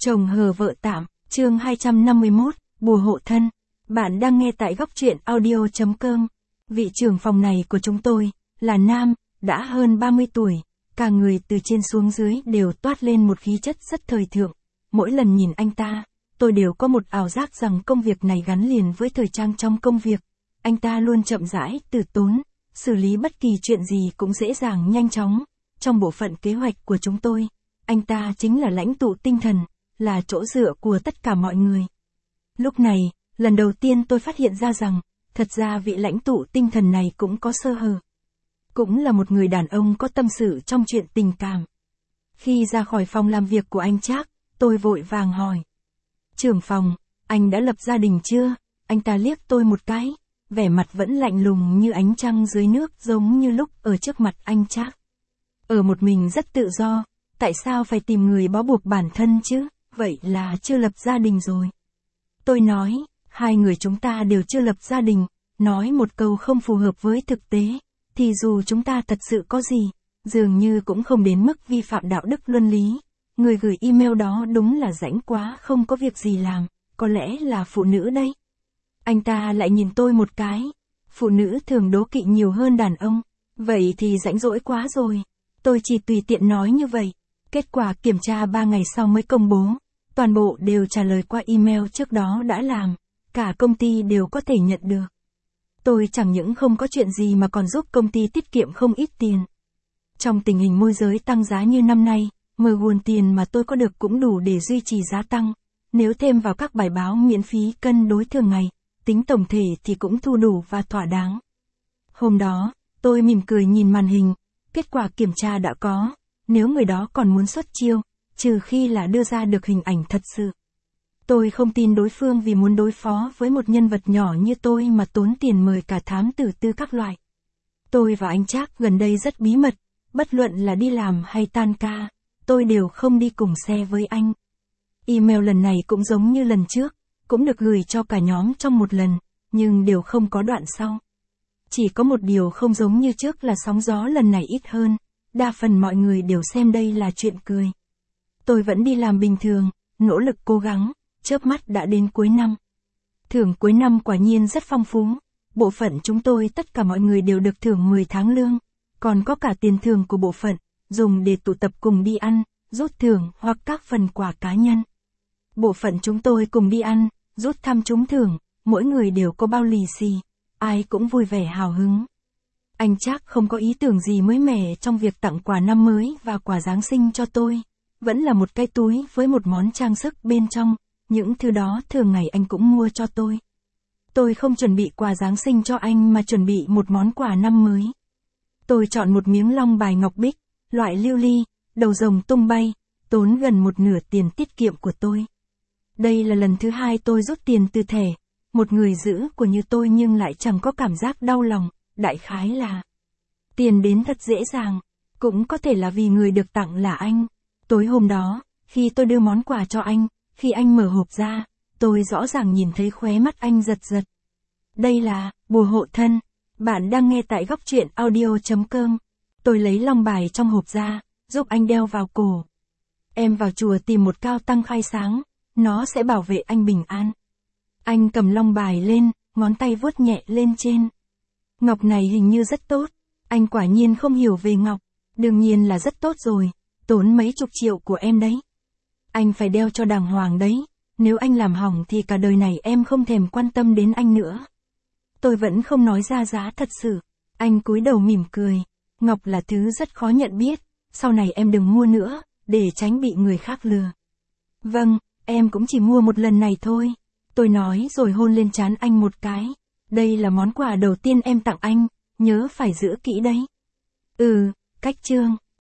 Chồng hờ vợ tạm, chương 251, bùa hộ thân. Bạn đang nghe tại góc truyện audio.com. Vị trưởng phòng này của chúng tôi, là nam, đã hơn 30 tuổi, cả người từ trên xuống dưới đều toát lên một khí chất rất thời thượng. Mỗi lần nhìn anh ta, tôi đều có một ảo giác rằng công việc này gắn liền với thời trang trong công việc. Anh ta luôn chậm rãi, từ tốn, xử lý bất kỳ chuyện gì cũng dễ dàng nhanh chóng. Trong bộ phận kế hoạch của chúng tôi, anh ta chính là lãnh tụ tinh thần, là chỗ dựa của tất cả mọi người. Lúc này, lần đầu tiên tôi phát hiện ra rằng, thật ra vị lãnh tụ tinh thần này cũng có sơ hở. Cũng là một người đàn ông có tâm sự trong chuyện tình cảm. Khi ra khỏi phòng làm việc của anh Trác, tôi vội vàng hỏi. Trưởng phòng, anh đã lập gia đình chưa? Anh ta liếc tôi một cái, vẻ mặt vẫn lạnh lùng như ánh trăng dưới nước giống như lúc ở trước mặt anh Trác. Ở một mình rất tự do, tại sao phải tìm người bó buộc bản thân chứ? Vậy là chưa lập gia đình rồi. Tôi nói, hai người chúng ta đều chưa lập gia đình, nói một câu không phù hợp với thực tế, thì dù chúng ta thật sự có gì, dường như cũng không đến mức vi phạm đạo đức luân lý. Người gửi email đó đúng là rãnh quá không có việc gì làm, có lẽ là phụ nữ đây. Anh ta lại nhìn tôi một cái, phụ nữ thường đố kỵ nhiều hơn đàn ông, vậy thì rãnh rỗi quá rồi. Tôi chỉ tùy tiện nói như vậy. Kết quả kiểm tra 3 ngày sau mới công bố, toàn bộ đều trả lời qua email trước đó đã làm, cả công ty đều có thể nhận được. Tôi chẳng những không có chuyện gì mà còn giúp công ty tiết kiệm không ít tiền. Trong tình hình môi giới tăng giá như năm nay, nguồn tiền mà tôi có được cũng đủ để duy trì giá tăng. Nếu thêm vào các bài báo miễn phí cân đối thường ngày, tính tổng thể thì cũng thu đủ và thỏa đáng. Hôm đó, tôi mỉm cười nhìn màn hình, kết quả kiểm tra đã có. Nếu người đó còn muốn xuất chiêu, trừ khi là đưa ra được hình ảnh thật sự. Tôi không tin đối phương vì muốn đối phó với một nhân vật nhỏ như tôi mà tốn tiền mời cả thám tử tư các loại. Tôi và anh Trác gần đây rất bí mật, bất luận là đi làm hay tan ca, tôi đều không đi cùng xe với anh. Email lần này cũng giống như lần trước, cũng được gửi cho cả nhóm trong một lần, nhưng đều không có đoạn sau. Chỉ có một điều không giống như trước là sóng gió lần này ít hơn. Đa phần mọi người đều xem đây là chuyện cười. Tôi vẫn đi làm bình thường, nỗ lực cố gắng, chớp mắt đã đến cuối năm. Thưởng cuối năm quả nhiên rất phong phú. Bộ phận chúng tôi tất cả mọi người đều được thưởng 10 tháng lương, còn có cả tiền thưởng của bộ phận, dùng để tụ tập cùng đi ăn, rút thưởng hoặc các phần quà cá nhân. Bộ phận chúng tôi cùng đi ăn, rút thăm trúng thưởng, mỗi người đều có bao lì xì, ai cũng vui vẻ hào hứng. Anh Trác không có ý tưởng gì mới mẻ trong việc tặng quà năm mới và quà Giáng sinh cho tôi. Vẫn là một cái túi với một món trang sức bên trong, những thứ đó thường ngày anh cũng mua cho tôi. Tôi không chuẩn bị quà Giáng sinh cho anh mà chuẩn bị một món quà năm mới. Tôi chọn một miếng long bài ngọc bích, loại lưu ly, đầu rồng tung bay, tốn gần một nửa tiền tiết kiệm của tôi. Đây là lần thứ hai tôi rút tiền từ thẻ, một người giữ của như tôi nhưng lại chẳng có cảm giác đau lòng. Đại khái là tiền đến thật dễ dàng, cũng có thể là vì người được tặng là anh. Tối hôm đó, khi tôi đưa món quà cho anh, khi anh mở hộp ra, tôi rõ ràng nhìn thấy khóe mắt anh giật giật. Đây là bùa hộ thân. Bạn đang nghe tại góc truyện audio.com. Tôi lấy long bài trong hộp ra, giúp anh đeo vào cổ. Em vào chùa tìm một cao tăng khai sáng, nó sẽ bảo vệ anh bình an. Anh cầm long bài lên, ngón tay vuốt nhẹ lên trên. Ngọc này hình như rất tốt, anh quả nhiên không hiểu về ngọc, đương nhiên là rất tốt rồi, tốn mấy chục triệu của em đấy. Anh phải đeo cho đàng hoàng đấy, nếu anh làm hỏng thì cả đời này em không thèm quan tâm đến anh nữa. Tôi vẫn không nói ra giá thật sự, anh cúi đầu mỉm cười, ngọc là thứ rất khó nhận biết, sau này em đừng mua nữa, để tránh bị người khác lừa. Vâng, em cũng chỉ mua một lần này thôi, tôi nói rồi hôn lên trán anh một cái. Đây là món quà đầu tiên em tặng anh, nhớ phải giữ kỹ đấy. Cách chương.